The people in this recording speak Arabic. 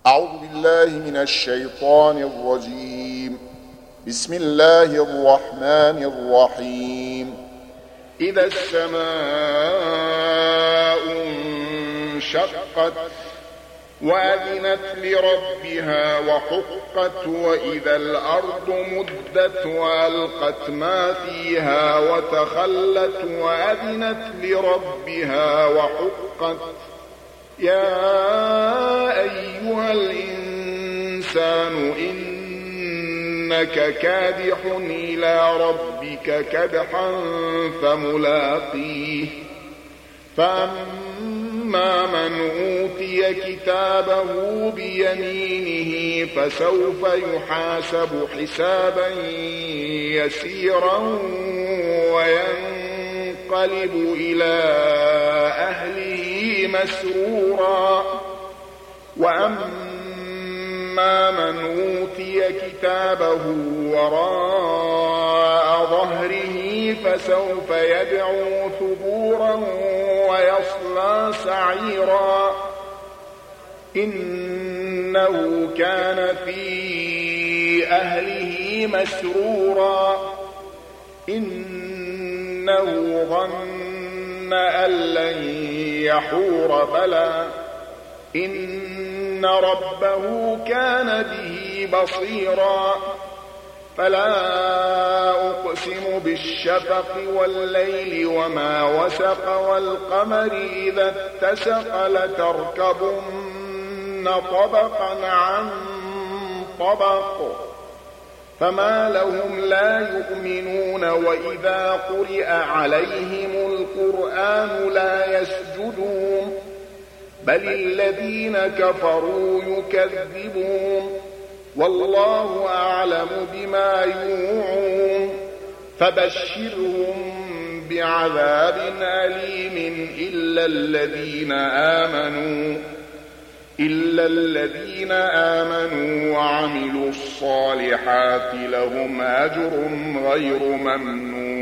أعوذ بالله من الشيطان الرجيم. بسم الله الرحمن الرحيم. إذا السماء انشقت وأذنت لربها وحقت وإذا الأرض مدت وألقت ما فيها وتخلت وأذنت لربها وحقت يا أيها الإنسان إنك كادح إلى ربك كدحا فملاقيه فأما من أوتي كتابه بيمينه فسوف يحاسب حسابا يسيرا وينقلب إلى أهله مسرورا وأما من أوتي كتابه وراء ظهره فسوف يدعو ثبورا ويصلى سعيرا إنه كان في أهله مسرورا إنه ظن أن لن يحور بلى إن ربه كان به بصيرا فلا أقسم بالشفق والليل وما وسق والقمر إذا اتسق لتركبن طبقا عن طبق فما لهم لا يؤمنون وإذا قرئ عليهم القرآن لا يسجدون بل الذين كفروا يكذبون والله أعلم بما يوعون فبشرهم بعذاب أليم إلا الذين آمنوا وعملوا الصالحات لهم أجر غير ممنون